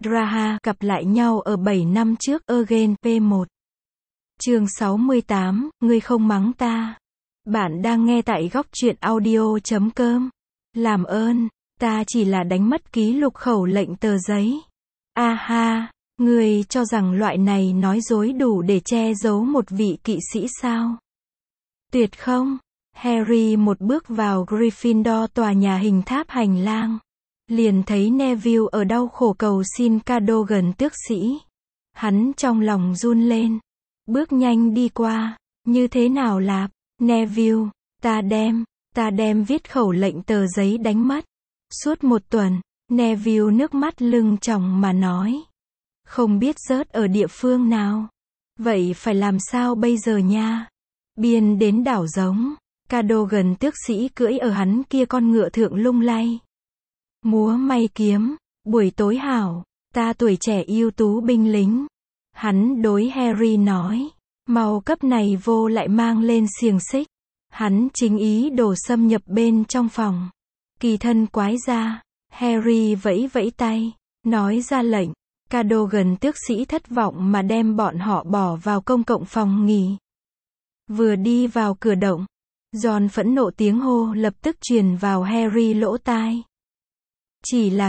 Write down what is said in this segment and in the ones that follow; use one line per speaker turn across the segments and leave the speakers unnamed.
Draha gặp lại nhau ở 7 năm trước Again P1. Chương 68, ngươi không mắng ta. Bạn đang nghe tại góc truyện audio.com. Làm ơn, ta chỉ là đánh mất ký lục khẩu lệnh tờ giấy. Ha, ngươi cho rằng loại này nói dối đủ để che giấu một vị kỵ sĩ sao? Tuyệt không? Harry một bước vào Gryffindor, tòa nhà hình tháp hành lang. Liền thấy Neville ở đau khổ cầu xin Cadogan tước sĩ. Hắn trong lòng run lên. Bước nhanh đi qua. Như thế nào lạp? Neville, ta đem viết khẩu lệnh tờ giấy đánh mất. Suốt một tuần, Neville nước mắt lưng tròng mà nói. Không biết rớt ở địa phương nào. Vậy phải làm sao bây giờ nha? Biên đến đảo giống. Cadogan tước sĩ cưỡi ở hắn kia con ngựa thượng lung lay. Múa may kiếm, buổi tối hảo, ta tuổi trẻ ưu tú binh lính. Hắn đối Harry nói, mau cấp này vô lại mang lên xiềng xích. Hắn chính ý đồ xâm nhập bên trong phòng. Kỳ thân quái ra, Harry vẫy vẫy tay, nói ra lệnh. Cadogan tước sĩ thất vọng mà đem bọn họ bỏ vào công cộng phòng nghỉ. Vừa đi vào cửa động, Ron phẫn nộ tiếng hô lập tức truyền vào Harry lỗ tai. Chỉ là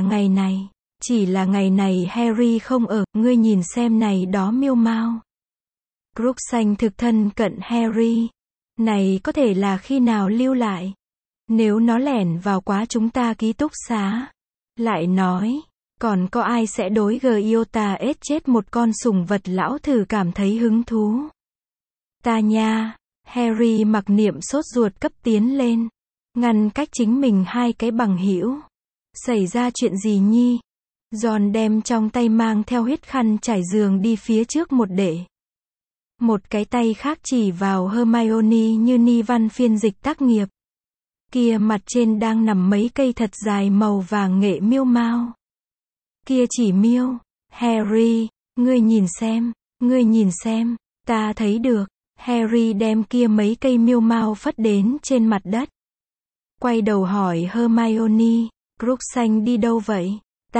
ngày này Harry không ở, ngươi nhìn xem này đó miêu mao. Crookshanks thực thân cận Harry. Này có thể là khi nào lưu lại? Nếu nó lẻn vào quá chúng ta ký túc xá. Lại nói, còn có ai sẽ đối Giota ết chết một con sủng vật lão thử cảm thấy hứng thú? Ta nha, Harry mặc niệm sốt ruột cấp tiến lên. Ngăn cách chính mình hai cái bằng hữu. Xảy ra chuyện gì nhi? Ron đem trong tay mang theo huyết khăn trải giường đi phía trước một để. Một cái tay khác chỉ vào Hermione như ni văn phiên dịch tác nghiệp. Kia mặt trên đang nằm mấy cây thật dài màu vàng nghệ miêu mao. Kia chỉ miêu. Harry, ngươi nhìn xem, ta thấy được. Harry đem kia mấy cây miêu mao phất đến trên mặt đất. Quay đầu hỏi Hermione, Crookshanks đi đâu vậy?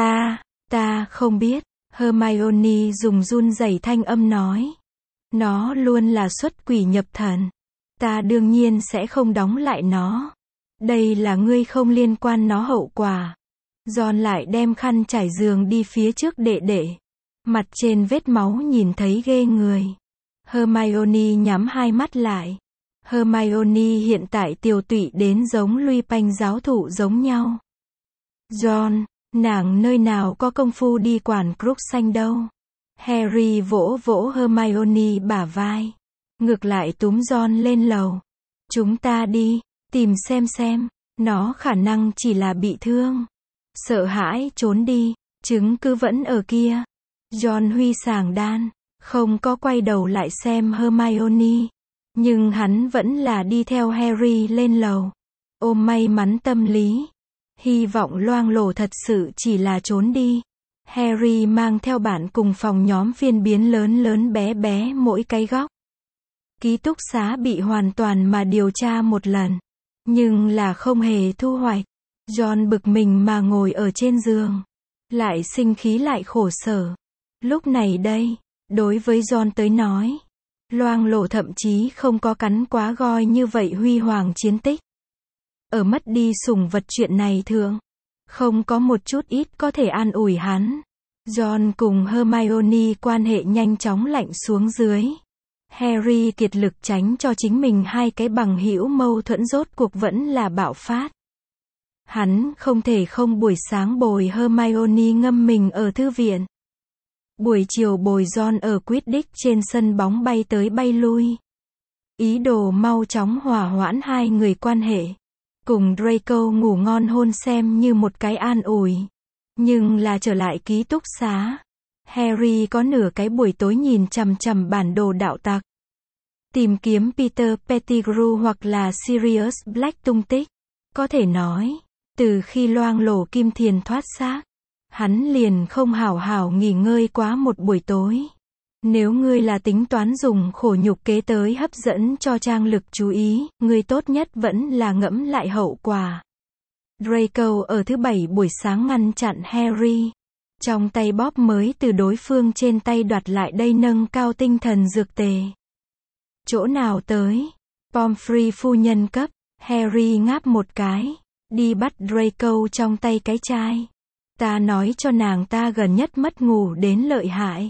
Ta không biết. Hermione dùng run rẩy thanh âm nói. Nó luôn là xuất quỷ nhập thần. Ta đương nhiên sẽ không đóng lại nó. Đây là ngươi không liên quan nó hậu quả. Ron lại đem khăn trải giường đi phía trước để. Mặt trên vết máu nhìn thấy ghê người. Hermione nhắm hai mắt lại. Hermione hiện tại tiều tụy đến giống Lupin giáo thụ giống nhau. Ron, nàng nơi nào có công phu đi quản Crookshanks đâu. Harry vỗ vỗ Hermione bả vai. Ngược lại túm Ron lên lầu. Chúng ta đi, tìm xem, nó khả năng chỉ là bị thương. Sợ hãi trốn đi, chứng cứ vẫn ở kia. Ron huy sàng đan, không có quay đầu lại xem Hermione. Nhưng hắn vẫn là đi theo Harry lên lầu. Ôm may mắn tâm lý. Hy vọng loang lổ thật sự chỉ là trốn đi. Harry mang theo bạn cùng phòng nhóm phiên biến lớn bé mỗi cái góc. Ký túc xá bị hoàn toàn mà điều tra một lần. Nhưng là không hề thu hoạch. Ron bực mình mà ngồi ở trên giường. Lại sinh khí lại khổ sở. Lúc này đây, đối với Ron tới nói, loang lổ thậm chí không có cắn quá goi như vậy huy hoàng chiến tích. Ở mất đi sủng vật chuyện này thượng, không có một chút ít có thể an ủi hắn. Ron cùng Hermione quan hệ nhanh chóng lạnh xuống dưới. Harry kiệt lực tránh cho chính mình hai cái bằng hữu mâu thuẫn rốt cuộc vẫn là bạo phát. Hắn không thể không buổi sáng bồi Hermione ngâm mình ở thư viện. Buổi chiều bồi Ron ở Quidditch trên sân bóng bay tới bay lui. Ý đồ mau chóng hòa hoãn hai người quan hệ. Cùng Draco ngủ ngon hôn xem như một cái an ủi. Nhưng là trở lại ký túc xá. Harry có nửa cái buổi tối nhìn chằm chằm bản đồ đạo tặc. Tìm kiếm Peter Pettigrew hoặc là Sirius Black tung tích. Có thể nói, từ khi loang lổ Kim Thiền thoát xác, hắn liền không hảo hảo nghỉ ngơi quá một buổi tối. Nếu ngươi là tính toán dùng khổ nhục kế tới hấp dẫn cho trang lực chú ý, ngươi tốt nhất vẫn là ngẫm lại hậu quả. Draco ở thứ bảy buổi sáng ngăn chặn Harry. Trong tay bóp mới từ đối phương trên tay đoạt lại đây nâng cao tinh thần dược tề. Chỗ nào tới? Pomfrey phu nhân cấp. Harry ngáp một cái. Đi bắt Draco trong tay cái chai. Ta nói cho nàng ta gần nhất mất ngủ đến lợi hại.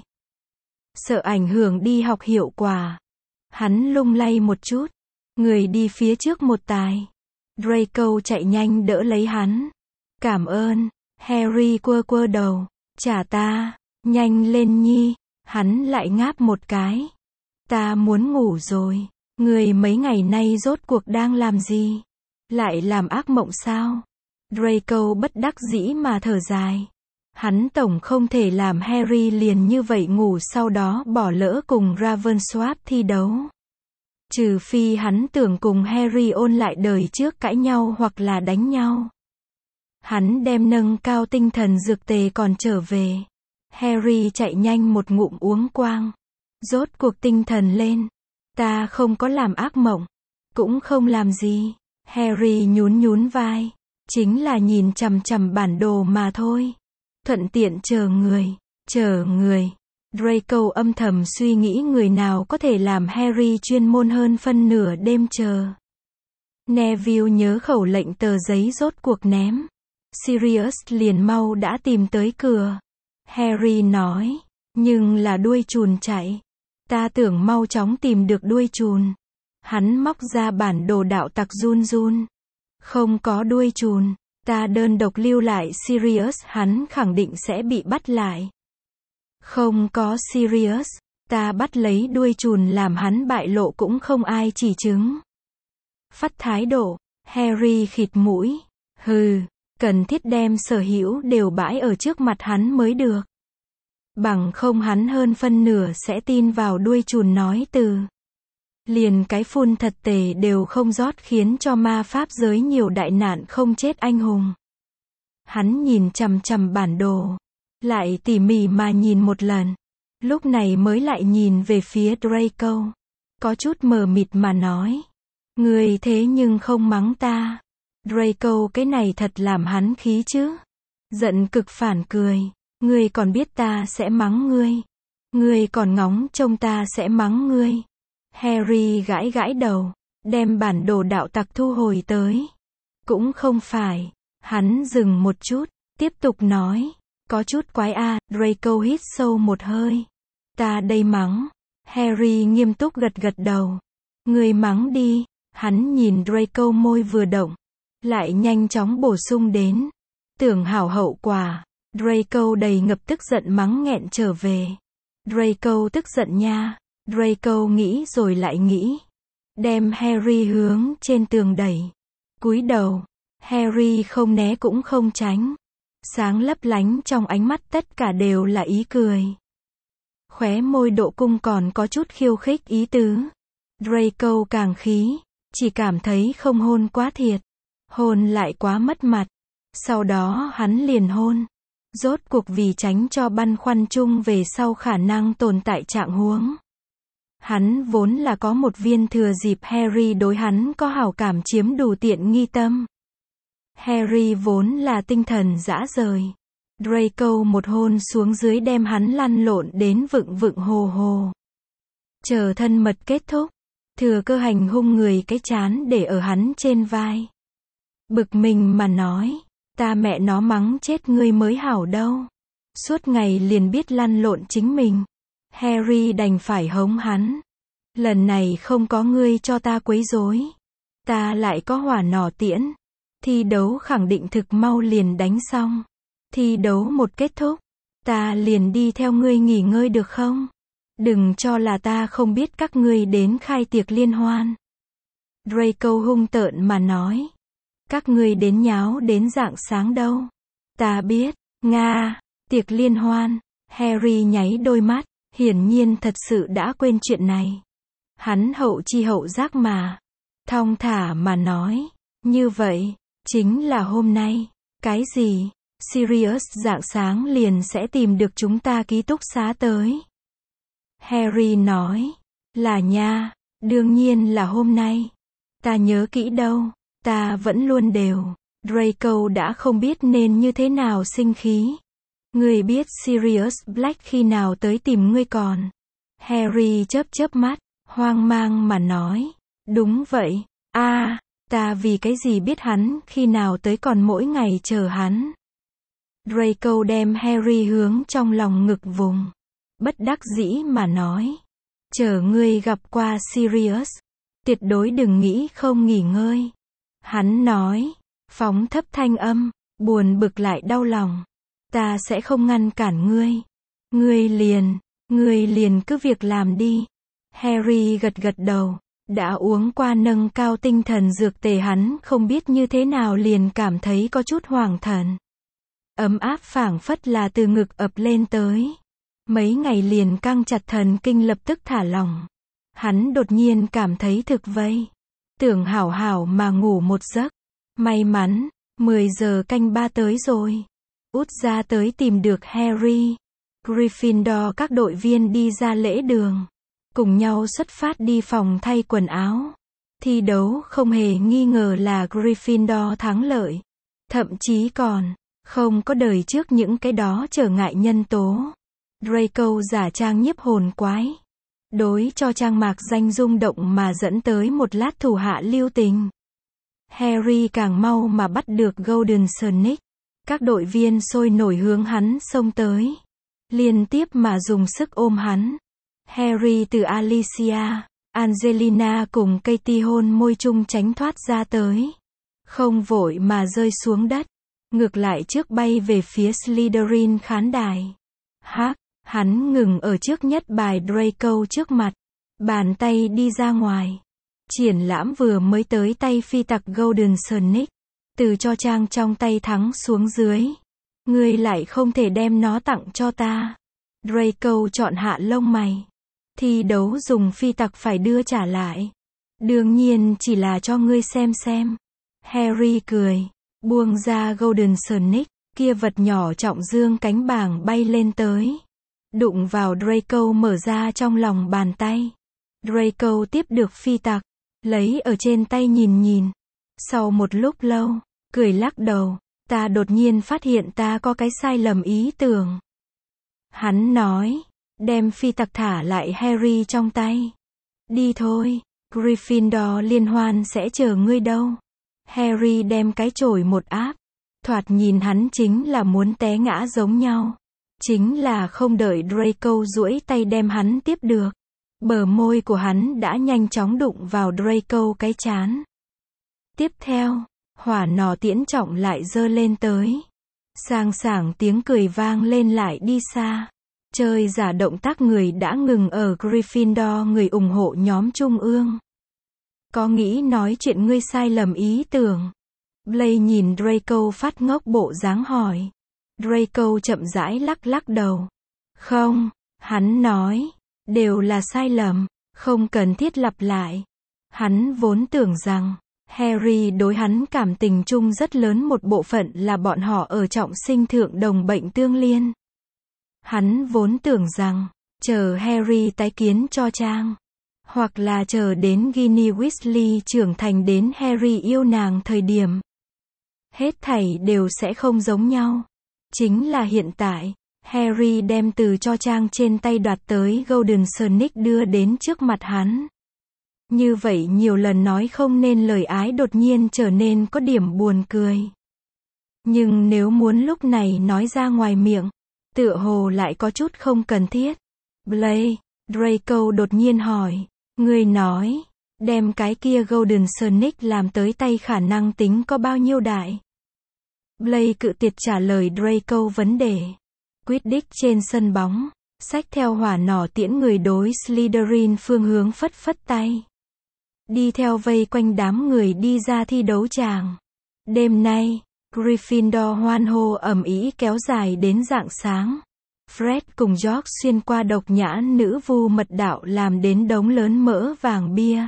Sợ ảnh hưởng đi học hiệu quả. Hắn lung lay một chút. Người đi phía trước một tài. Draco chạy nhanh đỡ lấy hắn. Cảm ơn. Harry quơ quơ đầu. Trả ta. Nhanh lên nhi. Hắn lại ngáp một cái. Ta muốn ngủ rồi. Người mấy ngày nay rốt cuộc đang làm gì? Lại làm ác mộng sao? Draco bất đắc dĩ mà thở dài. Hắn tổng không thể làm Harry liền như vậy ngủ sau đó bỏ lỡ cùng Ravensworth thi đấu. Trừ phi hắn tưởng cùng Harry ôn lại đời trước cãi nhau hoặc là đánh nhau. Hắn đem nâng cao tinh thần dược tề còn trở về. Harry chạy nhanh một ngụm uống quang. Rốt cuộc tinh thần lên. Ta không có làm ác mộng. Cũng không làm gì. Harry nhún nhún vai. Chính là nhìn chằm chằm bản đồ mà thôi. Thuận tiện chờ người. Draco âm thầm suy nghĩ người nào có thể làm Harry chuyên môn hơn phân nửa đêm chờ. Neville nhớ khẩu lệnh tờ giấy rốt cuộc ném. Sirius liền mau đã tìm tới cửa. Harry nói, nhưng là đuôi chùn chạy. Ta tưởng mau chóng tìm được đuôi chùn. Hắn móc ra bản đồ đạo tặc run run. Không có đuôi chùn, ta đơn độc lưu lại Sirius, hắn khẳng định sẽ bị bắt lại. Không có Sirius, ta bắt lấy đuôi chùn làm hắn bại lộ cũng không ai chỉ chứng. Phát thái độ, Harry khịt mũi. Hừ, cần thiết đem sở hữu đều bãi ở trước mặt hắn mới được. Bằng không hắn hơn phân nửa sẽ tin vào đuôi chùn nói từ. Liền cái phun thật tệ đều không rót khiến cho ma pháp giới nhiều đại nạn không chết anh hùng. Hắn nhìn chằm chằm bản đồ. Lại tỉ mỉ mà nhìn một lần. Lúc này mới lại nhìn về phía Draco. Có chút mờ mịt mà nói. Người thế nhưng không mắng ta. Draco cái này thật làm hắn khí chứ. Giận cực phản cười. Ngươi còn biết ta sẽ mắng ngươi. Ngươi còn ngóng trông ta sẽ mắng ngươi. Harry gãi gãi đầu. Đem bản đồ đạo tặc thu hồi tới. Cũng không phải. Hắn dừng một chút. Tiếp tục nói. Có chút quái a. Draco hít sâu một hơi. Ta đây mắng. Harry nghiêm túc gật gật đầu. Ngươi mắng đi. Hắn nhìn Draco môi vừa động. Lại nhanh chóng bổ sung đến. Tưởng hảo hậu quả. Draco đầy ngập tức giận mắng nghẹn trở về. Draco tức giận nha. Draco nghĩ rồi lại nghĩ. Đem Harry hướng trên tường đẩy. Cúi đầu. Harry không né cũng không tránh. Sáng lấp lánh trong ánh mắt tất cả đều là ý cười. Khóe môi độ cung còn có chút khiêu khích ý tứ. Draco càng khí. Chỉ cảm thấy không hôn quá thiệt. Hôn lại quá mất mặt. Sau đó hắn liền hôn. Rốt cuộc vì tránh cho băn khoăn chung về sau khả năng tồn tại trạng huống. Hắn vốn là có một viên thừa dịp Harry đối hắn có hảo cảm chiếm đủ tiện nghi tâm. Harry vốn là tinh thần dã rời. Draco một hôn xuống dưới đem hắn lăn lộn đến vựng vựng hồ hồ. Chờ thân mật kết thúc. Thừa cơ hành hung người cái chán để ở hắn trên vai. Bực mình mà nói. Ta mẹ nó mắng chết ngươi mới hảo đâu. Suốt ngày liền biết lăn lộn chính mình. Harry đành phải hống hắn. Lần này không có ngươi cho ta quấy rối. Ta lại có hỏa nỏ tiễn. Thi đấu khẳng định thực mau liền đánh xong. Thi đấu một kết thúc. Ta liền đi theo ngươi nghỉ ngơi được không? Đừng cho là ta không biết các ngươi đến khai tiệc liên hoan. Draco hung tợn mà nói. Các ngươi đến nháo đến rạng sáng đâu. Ta biết. Nga. Tiệc liên hoan. Harry nháy đôi mắt. Hiển nhiên thật sự đã quên chuyện này. Hắn hậu chi hậu giác mà. Thong thả mà nói. Như vậy. Chính là hôm nay. Cái gì? Sirius rạng sáng liền sẽ tìm được chúng ta ký túc xá tới. Harry nói. Là nha. Đương nhiên là hôm nay. Ta nhớ kỹ đâu. Ta vẫn luôn đều. Draco đã không biết nên như thế nào sinh khí. Ngươi biết Sirius Black khi nào tới tìm ngươi còn? Harry chớp chớp mắt, hoang mang mà nói. Đúng vậy. Ta vì cái gì biết hắn khi nào tới còn mỗi ngày chờ hắn. Draco đem Harry hướng trong lòng ngực vùng. Bất đắc dĩ mà nói. Chờ ngươi gặp qua Sirius. Tuyệt đối đừng nghĩ không nghỉ ngơi. Hắn nói. Phóng thấp thanh âm, buồn bực lại đau lòng. Ta sẽ không ngăn cản ngươi. Ngươi liền cứ việc làm đi. Harry gật gật đầu. Đã uống qua nâng cao tinh thần dược tề hắn không biết như thế nào liền cảm thấy có chút hoảng thần. Ấm áp phảng phất là từ ngực ập lên tới. Mấy ngày liền căng chặt thần kinh lập tức thả lỏng. Hắn đột nhiên cảm thấy thực vây. Tưởng hảo hảo mà ngủ một giấc. May mắn, 10 giờ canh 3 tới rồi. Út ra tới tìm được Harry. Gryffindor các đội viên đi ra lễ đường. Cùng nhau xuất phát đi phòng thay quần áo. Thi đấu không hề nghi ngờ là Gryffindor thắng lợi. Thậm chí còn không có đời trước những cái đó trở ngại nhân tố. Draco giả trang nhiếp hồn quái. Đối cho trang mạc danh rung động mà dẫn tới một lát thủ hạ lưu tình. Harry càng mau mà bắt được Golden Sonic. Các đội viên sôi nổi hướng hắn xông tới. Liên tiếp mà dùng sức ôm hắn. Harry từ Alicia, Angelina cùng Katie hôn môi chung tránh thoát ra tới. Không vội mà rơi xuống đất. Ngược lại trước bay về phía Slytherin khán đài. Hắn ngừng ở trước nhất bài Draco trước mặt. Bàn tay đi ra ngoài. Triển lãm vừa mới tới tay phi tặc Golden Sonic. Từ cho trang trong tay thắng xuống dưới. Ngươi lại không thể đem nó tặng cho ta. Draco chọn hạ lông mày. Thi đấu dùng phi tặc phải đưa trả lại. Đương nhiên chỉ là cho ngươi xem. Harry cười. Buông ra Golden Sonic. Kia vật nhỏ trọng dương cánh bảng bay lên tới. Đụng vào Draco mở ra trong lòng bàn tay. Draco tiếp được phi tặc. Lấy ở trên tay nhìn. Sau một lúc lâu, cười lắc đầu. Ta đột nhiên phát hiện ta có cái sai lầm ý tưởng. Hắn nói. Đem phi tặc thả lại Harry trong tay. Đi thôi. Gryffindor liên hoan sẽ chờ ngươi đâu. Harry đem cái chổi một áp. Thoạt nhìn hắn chính là muốn té ngã giống nhau. Chính là không đợi Draco duỗi tay đem hắn tiếp được. Bờ môi của hắn đã nhanh chóng đụng vào Draco cái trán. Tiếp theo, hỏa nỏ tiễn trọng lại giơ lên tới. Sang sảng tiếng cười vang lên lại đi xa. Chơi giả động tác người đã ngừng ở Gryffindor người ủng hộ nhóm trung ương. Có nghĩ nói chuyện ngươi sai lầm ý tưởng. Blaise nhìn Draco phát ngốc bộ dáng hỏi. Draco chậm rãi lắc đầu. Không, hắn nói. Đều là sai lầm. Không cần thiết lặp lại. Hắn vốn tưởng rằng Harry đối hắn cảm tình chung rất lớn một bộ phận là bọn họ ở trọng sinh thượng đồng bệnh tương liên. Hắn vốn tưởng rằng, chờ Harry tái kiến cho Trang. Hoặc là chờ đến Ginny Weasley trưởng thành đến Harry yêu nàng thời điểm. Hết thảy đều sẽ không giống nhau. Chính là hiện tại, Harry đem từ cho Trang trên tay đoạt tới Golden Sonic đưa đến trước mặt hắn. Như vậy nhiều lần nói không nên lời ái đột nhiên trở nên có điểm buồn cười. Nhưng nếu muốn lúc này nói ra ngoài miệng, tựa hồ lại có chút không cần thiết. Blaise, Draco đột nhiên hỏi, ngươi nói, đem cái kia Golden Sonic làm tới tay khả năng tính có bao nhiêu đại? Blaise cự tuyệt trả lời Draco vấn đề. Quidditch trên sân bóng, xách theo hỏa nỏ tiễn người đối Slytherin phương hướng phất tay. Đi theo vây quanh đám người đi ra thi đấu tràng. Đêm nay, Gryffindor hoan hô ầm ĩ kéo dài đến rạng sáng. Fred cùng George xuyên qua độc nhã nữ vu mật đạo làm đến đống lớn mỡ vàng bia.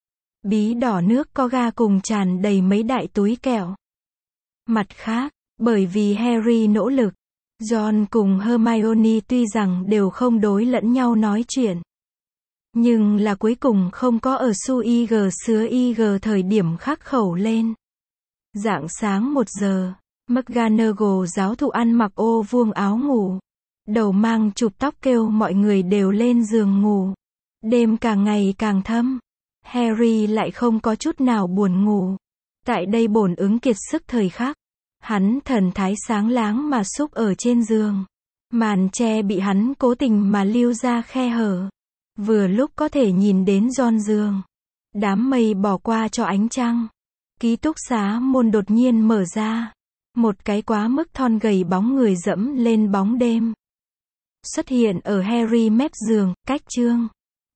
Bí đỏ nước có ga cùng tràn đầy mấy đại túi kẹo. Mặt khác, bởi vì Harry nỗ lực, Ron cùng Hermione tuy rằng đều không đối lẫn nhau nói chuyện. Nhưng là cuối cùng không có ở su IG sứa IG thời điểm khắc khẩu lên. Rạng sáng 1 giờ, McGonagall giáo thụ ăn mặc ô vuông áo ngủ. Đầu mang chụp tóc kêu mọi người đều lên giường ngủ. Đêm càng ngày càng thâm. Harry lại không có chút nào buồn ngủ. Tại đây bổn ứng kiệt sức thời khắc. Hắn thần thái sáng láng mà xúc ở trên giường. Màn tre bị hắn cố tình mà lưu ra khe hở. Vừa lúc có thể nhìn đến giòn giường. Đám mây bỏ qua cho ánh trăng. Ký túc xá môn đột nhiên mở ra. Một cái quá mức thon gầy bóng người dẫm lên bóng đêm. Xuất hiện ở Harry mép giường, cách chương.